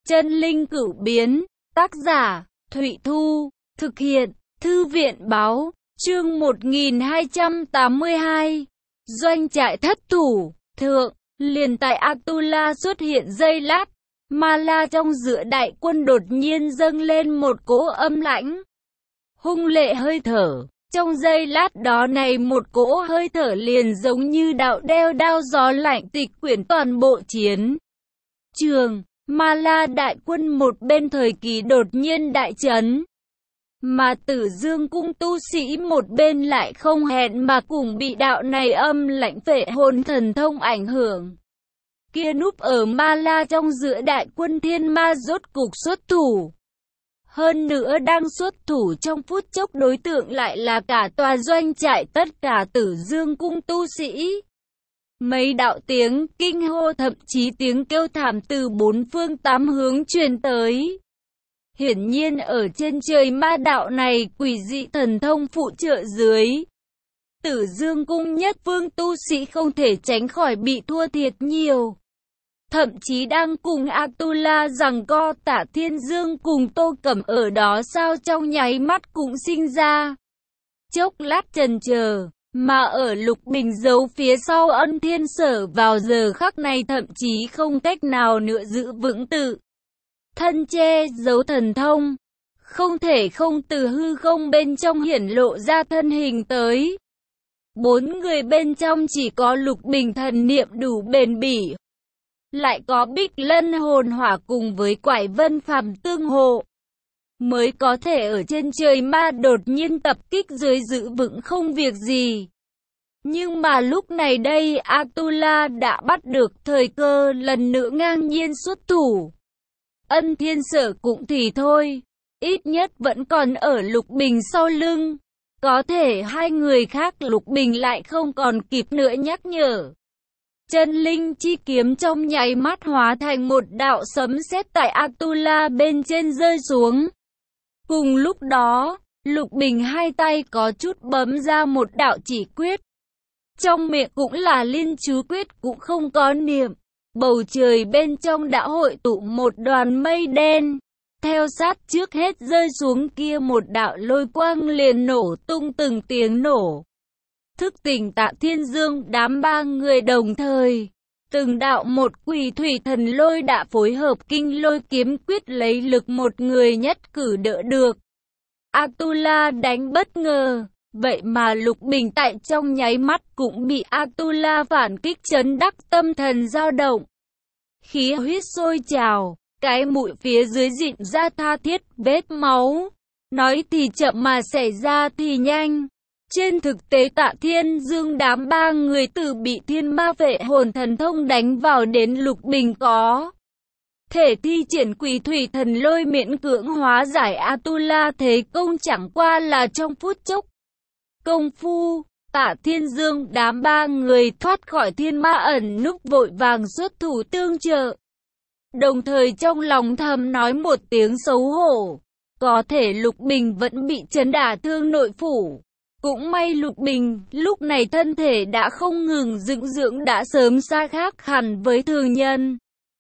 Chân linh cửu biến, tác giả, Thụy Thu, thực hiện, Thư viện báo, chương 1282. Doanh trại thất thủ, thượng, liền tại Atula xuất hiện giây lát, Ma La trong giữa đại quân đột nhiên dâng lên một cỗ âm lãnh, hung lệ hơi thở. Trong giây lát đó này một cỗ hơi thở liền giống như đạo đeo đao gió lạnh tịch quyển toàn bộ chiến trường. Ma La đại quân một bên thời kỳ đột nhiên đại chấn, mà Tử Dương cung tu sĩ một bên lại không hẹn mà cùng bị đạo này âm lãnh phệ hồn thần thông ảnh hưởng. Kia núp ở Ma La trong giữa đại quân thiên ma rốt cục xuất thủ. Hơn nữa đang xuất thủ trong phút chốc đối tượng lại là cả tòa doanh trại tất cả Tử Dương cung tu sĩ. Mấy đạo tiếng kinh hô thậm chí tiếng kêu thảm từ bốn phương tám hướng truyền tới. Hiển nhiên ở trên trời ma đạo này quỷ dị thần thông phụ trợ dưới, Tử Dương cung nhất phương tu sĩ không thể tránh khỏi bị thua thiệt nhiều. Thậm chí đang cùng Atula giằng co, Tả Thiên Dương cùng Tô Cẩm ở đó sao trong nháy mắt cũng sinh ra chốc lát chần chờ. Mà ở Lục Bình giấu phía sau Ân Thiên Sở vào giờ khắc này thậm chí không cách nào nữa giữ vững tự thân che giấu thần thông, không thể không từ hư không bên trong hiển lộ ra thân hình tới. Bốn người bên trong chỉ có Lục Bình thần niệm đủ bền bỉ, lại có Bích Lân hồn hỏa cùng với Quải Vân phàm tương hộ, mới có thể ở trên trời ma đột nhiên tập kích dưới giữ vững không việc gì. Nhưng mà lúc này đây Atula đã bắt được thời cơ lần nữa ngang nhiên xuất thủ. Ân Thiên Sở cũng thì thôi, ít nhất vẫn còn ở Lục Bình sau lưng. Có thể hai người khác Lục Bình lại không còn kịp nữa nhắc nhở. Chân linh chi kiếm trong nháy mắt hóa thành một đạo sấm sét tại Atula bên trên rơi xuống. Cùng lúc đó, Lục Bình hai tay có chút bấm ra một đạo chỉ quyết. Trong miệng cũng là liên chú quyết cũng không có niệm. Bầu trời bên trong đã hội tụ một đoàn mây đen. Theo sát trước hết rơi xuống kia một đạo lôi quang liền nổ tung từng tiếng nổ. Thức tỉnh Tạ Thiên Dương đám ba người đồng thời. Từng đạo một quỷ thủy thần lôi đã phối hợp kinh lôi kiếm quyết lấy lực một người nhất cử đỡ được. Atula đánh bất ngờ, vậy mà Lục Bình tại trong nháy mắt cũng bị Atula phản kích chấn đắc tâm thần dao động. Khí huyết sôi trào, cái mũi phía dưới rịn ra tha thiết vết máu. Nói thì chậm mà xảy ra thì nhanh. Trên thực tế Tạ Thiên Dương đám ba người từ bị thiên ma vệ hồn thần thông đánh vào đến Lục Bình có thể thi triển quỷ thủy thần lôi miễn cưỡng hóa giải Atula thế công chẳng qua là trong phút chốc công phu. Tạ Thiên Dương đám ba người thoát khỏi thiên ma ẩn núp vội vàng xuất thủ tương trợ. Đồng thời trong lòng thầm nói một tiếng xấu hổ. Có thể Lục Bình vẫn bị chấn đả thương nội phủ. Cũng may Lục Bình lúc này thân thể đã không ngừng dưỡng dưỡng đã sớm xa khác hẳn với thường nhân.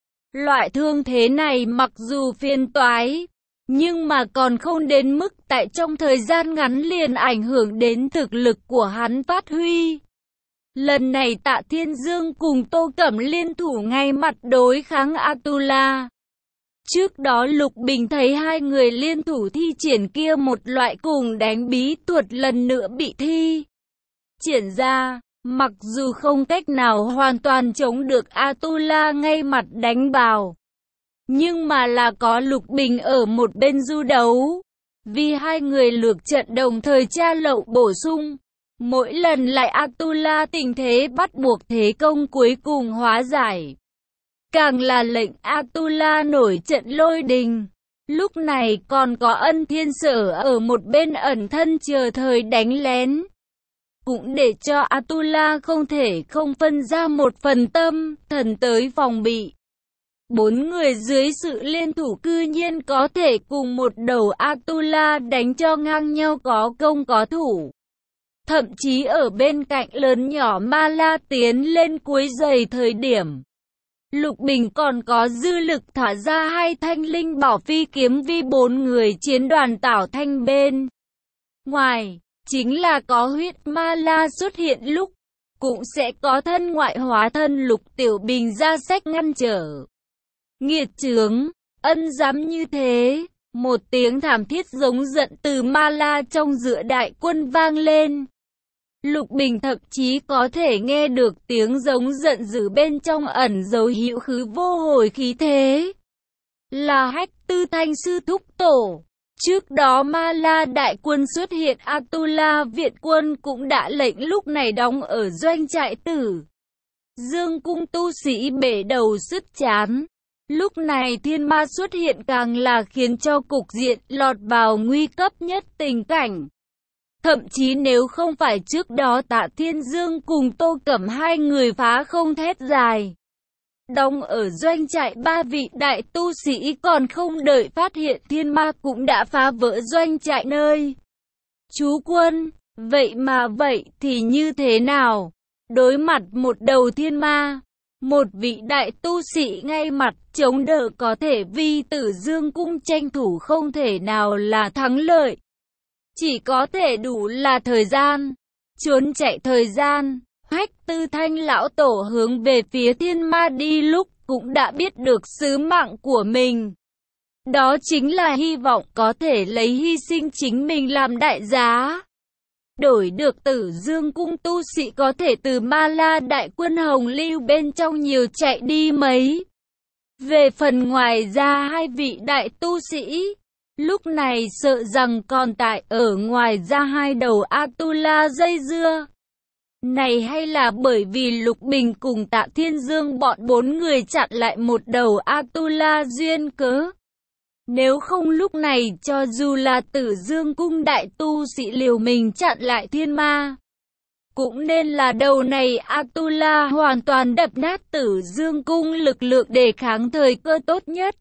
Loại thương thế này mặc dù phiền toái, nhưng mà còn không đến mức tại trong thời gian ngắn liền ảnh hưởng đến thực lực của hắn phát huy. Lần này Tạ Thiên Dương cùng Tô Cẩm liên thủ ngay mặt đối kháng Atula. Trước đó Lục Bình thấy hai người liên thủ thi triển kia một loại cùng đánh bí thuật lần nữa bị thi triển ra. Mặc dù không cách nào hoàn toàn chống được Atula ngay mặt đánh vào, nhưng mà là có Lục Bình ở một bên du đấu. Vì hai người lược trận đồng thời tra lậu bổ sung, mỗi lần lại Atula tình thế bắt buộc thế công cuối cùng hóa giải. Càng là lệnh Atula nổi trận lôi đình. Lúc này còn có Ân Thiên Sở ở một bên ẩn thân chờ thời đánh lén. Cũng để cho Atula không thể không phân ra một phần tâm thần tới phòng bị. Bốn người dưới sự liên thủ cư nhiên có thể cùng một đầu Atula đánh cho ngang nhau có công có thủ. Thậm chí ở bên cạnh lớn nhỏ Ma La tiến lên cuối giày thời điểm, Lục Bình còn có dư lực thả ra 2 thanh linh bảo phi kiếm vi 4 người chiến đoàn Tảo Thanh bên ngoài, chính là có huyết ma la xuất hiện lúc, cũng sẽ có thân ngoại hóa thân Lục Tiểu Bình ra sách ngăn trở. Nghiệt chướng, ân dám như thế, một tiếng thảm thiết giống giận từ ma la trong giữa đại quân vang lên. Lục Bình thậm chí có thể nghe được tiếng giống giận dữ bên trong ẩn dấu hữu khứ vô hồi khí thế. Là Hách Tư Thanh sư thúc tổ. Trước đó ma la đại quân xuất hiện, Atula viện quân cũng đã lệnh lúc này đóng ở doanh trại Tử Dương cung tu sĩ bể đầu sứt chán. Lúc này thiên ma xuất hiện càng là khiến cho cục diện lọt vào nguy cấp nhất tình cảnh. Thậm chí nếu không phải trước đó Tạ Thiên Dương cùng Tô Cẩm 2 người phá không thét dài, đóng ở doanh trại 3 vị đại tu sĩ còn không đợi phát hiện thiên ma cũng đã phá vỡ doanh trại nơi trú quân. Vậy mà vậy thì như thế nào? Đối mặt một đầu thiên ma, một vị đại tu sĩ ngay mặt chống đỡ có thể vì Tử Dương cung tranh thủ không thể nào là thắng lợi. Chỉ có thể đủ là thời gian, trốn chạy thời gian. Hách Tư Thanh lão tổ hướng về phía thiên ma đi lúc cũng đã biết được sứ mạng của mình. Đó chính là hy vọng có thể lấy hy sinh chính mình làm đại giá, đổi được Tử Dương cung tu sĩ có thể từ ma la đại quân hồng lưu bên trong nhiều chạy đi mấy. Về phần ngoài ra 2 vị đại tu sĩ, lúc này sợ rằng còn tại ở ngoài ra 2 đầu Atula dây dưa. Này hay là bởi vì Lục Bình cùng Tạ Thiên Dương bọn 4 người chặn lại một đầu Atula duyên cớ. Nếu không lúc này cho dù là Tử Dương cung đại tu sĩ liều mình chặn lại thiên ma, cũng nên là đầu này Atula hoàn toàn đập nát Tử Dương cung lực lượng đề kháng thời cơ tốt nhất.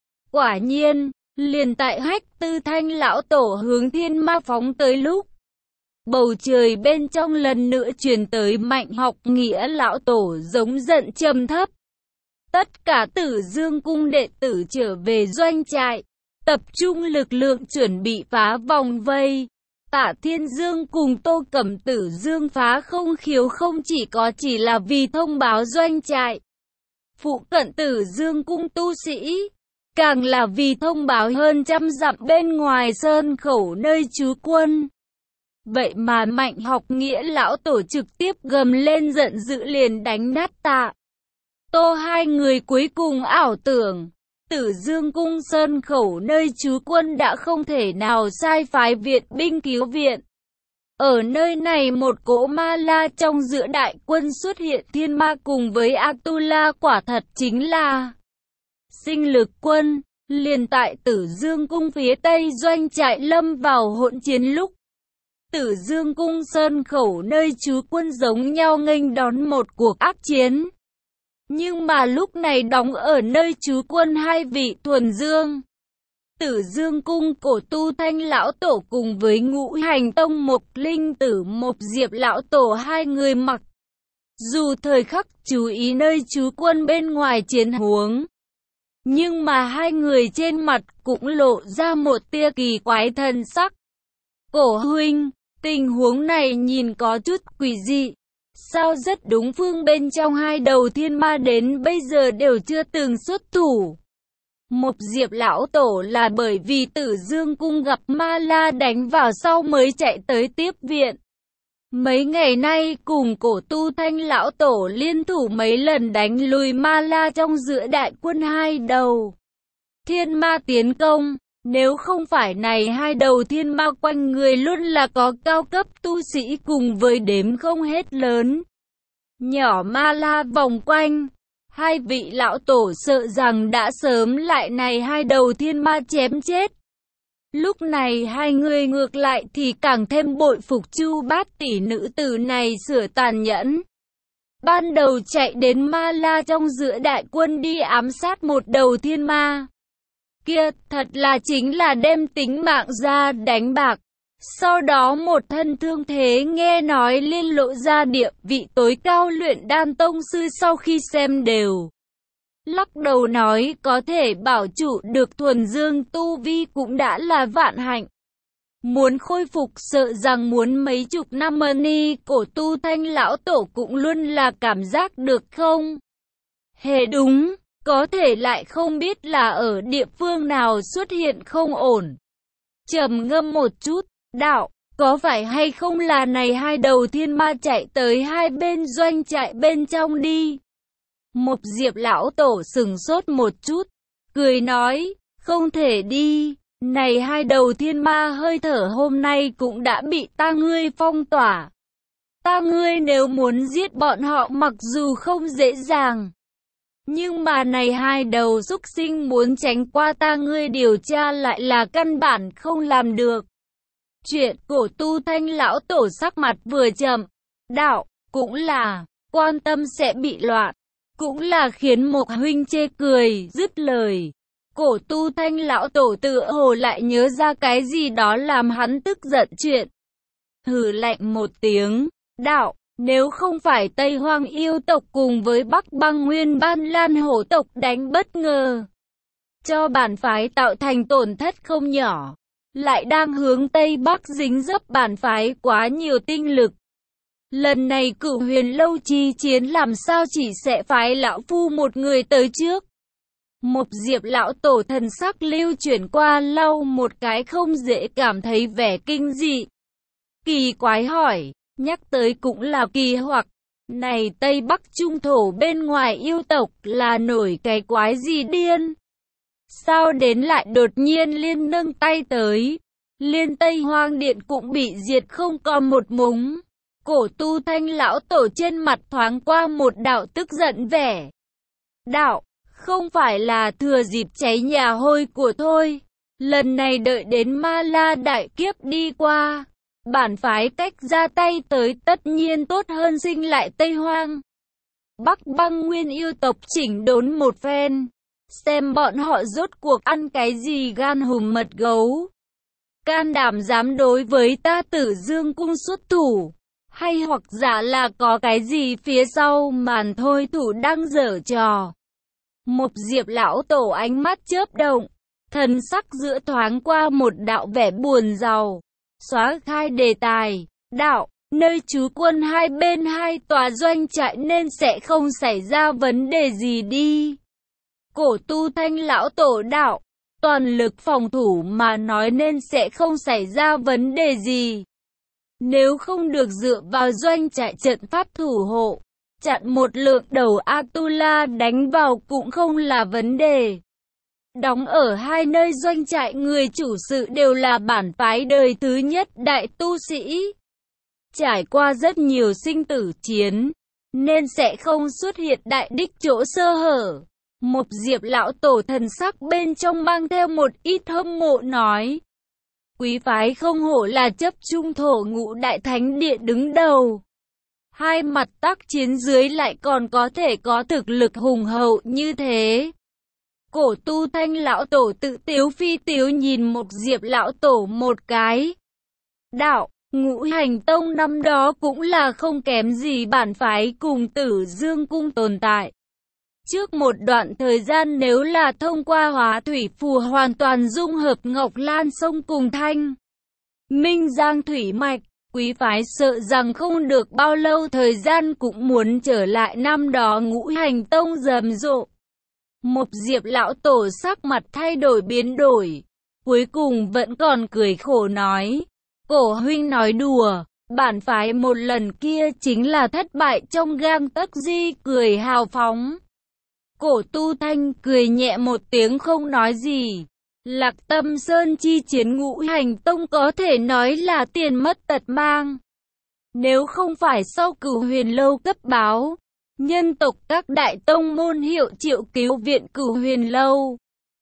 Quả nhiên, liền tại Hách Tư Thanh lão tổ hướng thiên ma phóng tới lúc, bầu trời bên trong lần nữa truyền tới Mạnh Học Nghĩa lão tổ giống giận trầm thấp. Tất cả Tử Dương cung đệ tử trở về doanh trại, tập trung lực lượng chuẩn bị phá vòng vây. Tạ Thiên Dương cùng Tô Cẩm Tử Dương phá không khiếu không chỉ là vì thông báo doanh trại phụ cận Tử Dương cung tu sĩ, càng là vì thông báo hơn trăm dặm bên ngoài sơn khẩu nơi trú quân. Vậy mà Mạnh Học Nghĩa lão tổ trực tiếp gầm lên giận dữ liền đánh nát Tạ Tô 2 người cuối cùng ảo tưởng Tử Dương cung sơn khẩu nơi trú quân đã không thể nào sai phái viện binh cứu viện. Ở nơi này một cỗ ma la trong giữa đại quân xuất hiện thiên ma cùng với Atula quả thật chính là sinh lực quân. Liền tại Tử Dương cung phía tây doanh trại lâm vào hỗn chiến lúc, Tử Dương cung sơn khẩu nơi trú quân giống nhau nghênh đón một cuộc ác chiến. Nhưng mà lúc này đóng ở nơi trú quân 2 vị thuần dương. Tử Dương cung cổ tu Thanh lão tổ cùng với Ngũ Hành tông Mộc Linh tử Mộc Diệp lão tổ 2 người mặc dù thời khắc chú ý nơi trú quân bên ngoài chiến huống, nhưng mà 2 người trên mặt cũng lộ ra một tia kỳ quái thần sắc. Cổ huynh, tình huống này nhìn có chút quỷ dị. Sao rất đúng phương bên trong 2 đầu thiên ma đến bây giờ đều chưa từng xuất thủ. Mộc Diệp lão tổ là bởi vì Tử Dương cung gặp ma la đánh vào sau mới chạy tới tiếp viện. Mấy ngày nay cùng cổ tu Thanh lão tổ liên thủ mấy lần đánh lùi ma la trong giữa đại quân 2 đầu thiên ma tiến công. Nếu không phải này 2 đầu thiên ma quanh người luôn là có cao cấp tu sĩ cùng với đếm không hết lớn nhỏ ma la vòng quanh, 2 vị lão tổ sợ rằng đã sớm lại này 2 đầu thiên ma chém chết. Lúc này 2 người ngược lại thì càng thêm bội phục Chu Bát tỷ nữ tử này sửa tàn nhẫn. Ban đầu chạy đến ma la trong giữa đại quân đi ám sát một đầu thiên ma kia, thật là chính là đem tính mạng ra đánh bạc. Sau đó một thân thương thế nghe nói liên lộ ra địa vị tối cao luyện đan tông sư sau khi xem đều lắc đầu nói có thể bảo trụ được thuần dương tu vi cũng đã là vạn hạnh. Muốn khôi phục sợ rằng muốn mấy chục năm ni cổ tu Thanh lão tổ cũng luôn là cảm giác được không? Hề đúng, có thể lại không biết là ở địa phương nào xuất hiện không ổn. Trầm ngâm một chút, đạo, có phải hay không là này hai đầu thiên ma chạy tới hai bên doanh trại bên trong đi? Một Diệp lão tổ sừng sốt một chút, cười nói, không thể đi, này hai đầu thiên ma hơi thở hôm nay cũng đã bị ta ngươi phong tỏa. Ta ngươi nếu muốn giết bọn họ mặc dù không dễ dàng, nhưng mà này hai đầu súc sinh muốn tránh qua ta ngươi điều tra lại là căn bản không làm được. Chuyện cổ tu Thanh lão tổ sắc mặt vừa chậm, đạo, cũng là, quan tâm sẽ bị loạn, cũng là khiến Mộc huynh chê cười, dứt lời. Cổ tu Thanh lão tổ tựa hồ lại nhớ ra cái gì đó làm hắn tức giận chuyện. Hừ lạnh một tiếng, đạo, nếu không phải Tây Hoang yêu tộc cùng với Bắc Băng Nguyên Ban Lan hổ tộc đánh bất ngờ, cho bản phái tạo thành tổn thất không nhỏ, lại đang hướng Tây Bắc dính dấp bản phái quá nhiều tinh lực. Lần này Cửu Huyền Lâu chi chiến làm sao chỉ sẽ phái lão phu một người tới trước. Một Diệp lão tổ thần sắc lưu chuyển qua lau một cái không dễ cảm thấy vẻ kinh dị. Kỳ quái hỏi, nhắc tới cũng là kỳ hoặc, này Tây Bắc Trung thổ bên ngoài yêu tộc là nổi cái quái gì điên? Sao đến lại đột nhiên liên nâng tay tới, liên Tây Hoang Điện cũng bị diệt không còn một mống. Cổ tu Thanh lão tổ trên mặt thoáng qua một đạo tức giận vẻ. Đạo, không phải là thừa dịp cháy nhà hôi của thôi. Lần này đợi đến Ma La đại kiếp đi qua, bản phái cách ra tay tới tất nhiên tốt hơn sinh lại Tây Hoang. Bắc Băng Nguyên yêu tộc chỉnh đốn một phen, xem bọn họ rốt cuộc ăn cái gì gan hùm mật gấu. Can đảm dám đối với ta Tử Dương cung xuất thủ, hay hoặc giả là có cái gì phía sau màn thôi thủ đang giở trò. Một Diệp lão tổ ánh mắt chớp động, thần sắc giữa thoáng qua một đạo vẻ buồn rầu, xóa khai đề tài, đạo, nơi trú quân hai bên hai tòa doanh trại nên sẽ không xảy ra vấn đề gì đi. Cổ tu Thanh lão tổ đạo, toàn lực phòng thủ mà nói nên sẽ không xảy ra vấn đề gì. Nếu không được dựa vào doanh trại trận pháp thủ hộ, chặn một lượng đầu Atula đánh vào cũng không là vấn đề. Đóng ở hai nơi doanh trại người chủ sự đều là bản phái đời thứ nhất đại tu sĩ. Trải qua rất nhiều sinh tử chiến, nên sẽ không xuất hiện đại đích chỗ sơ hở. Một Diệp lão tổ thần sắc bên trong mang theo một ít hâm mộ nói. Quý phái không hổ là chấp trung thổ ngũ đại thánh địa đứng đầu. Hai mặt tác chiến dưới lại còn có thể có thực lực hùng hậu như thế. Cổ tu Thanh lão tổ tự tiếu phi tiếu nhìn một Diệp lão tổ một cái. Đạo, Ngũ Hành Tông năm đó cũng là không kém gì bản phái cùng Tử Dương cung tồn tại. Trước một đoạn thời gian nếu là thông qua hóa thủy phù hoàn toàn dung hợp Ngọc Lan sông cùng Thanh Minh Giang thủy mạch, quý phái sợ rằng không được bao lâu thời gian cũng muốn trở lại năm đó Ngũ Hành Tông rầm rộ. Một Diệp lão tổ sắc mặt thay đổi biến đổi, cuối cùng vẫn còn cười khổ nói, cổ huynh nói đùa, bản phái một lần kia chính là thất bại trong gang tấc di cười hào phóng. Cổ tu Thanh cười nhẹ một tiếng không nói gì. Lạc Tâm Sơn chi chiến Ngũ Hành Tông có thể nói là tiền mất tật mang. Nếu không phải sau Cửu Huyền Lâu cấp báo, nhân tộc các đại tông môn hiệu triệu cứu viện Cửu Huyền Lâu,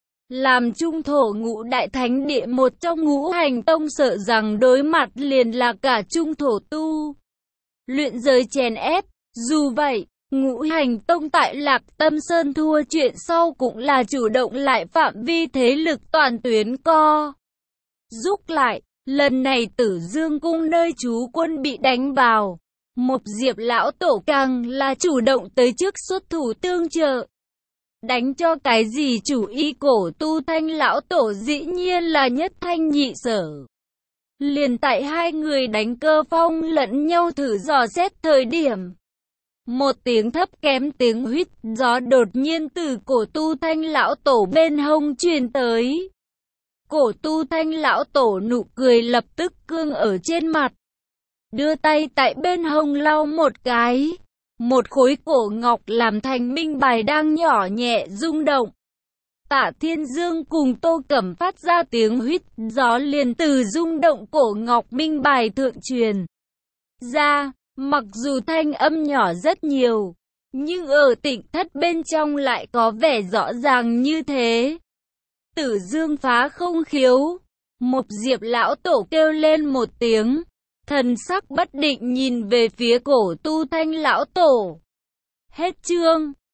làm trung thổ ngũ đại thánh địa một trong Ngũ Hành Tông sợ rằng đối mặt liền là cả trung thổ tu luyện giới chèn ép. Dù vậy, Ngũ Hành Tông tại Lạc Tâm Sơn thua chuyện sau cũng là chủ động lại phạm vi thế lực toàn tuyến co giúp lại. Lần này Tử Dương cung nơi trú quân bị đánh vào, một Diệp lão tổ càng là chủ động tới trước xuất thủ tương trợ. Đánh cho cái gì chủ ý cổ tu Thanh lão tổ dĩ nhiên là Nhất Thanh Nhị Sở. Liền tại hai người đánh cơ phong lẫn nhau thử dò xét thời điểm. Một tiếng thấp kém tiếng huýt gió đột nhiên từ cổ tu Thanh lão tổ bên hông truyền tới. Cổ tu Thanh lão tổ nụ cười lập tức cương ở trên mặt. Đưa tay tại bên hông lau một cái. Một khối cổ ngọc làm thành minh bài đang nhỏ nhẹ rung động. Tạ Thiên Dương cùng Tô Cẩm phát ra tiếng huýt gió liền từ rung động cổ ngọc minh bài thượng truyền ra. Mặc dù thanh âm nhỏ rất nhiều, nhưng ở Tịnh thất bên trong lại có vẻ rõ ràng như thế. Tử Dương phá không khiếu. Một Diệp lão tổ kêu lên một tiếng. Thần sắc bất định nhìn về phía cổ tu Thanh lão tổ. Hết chương.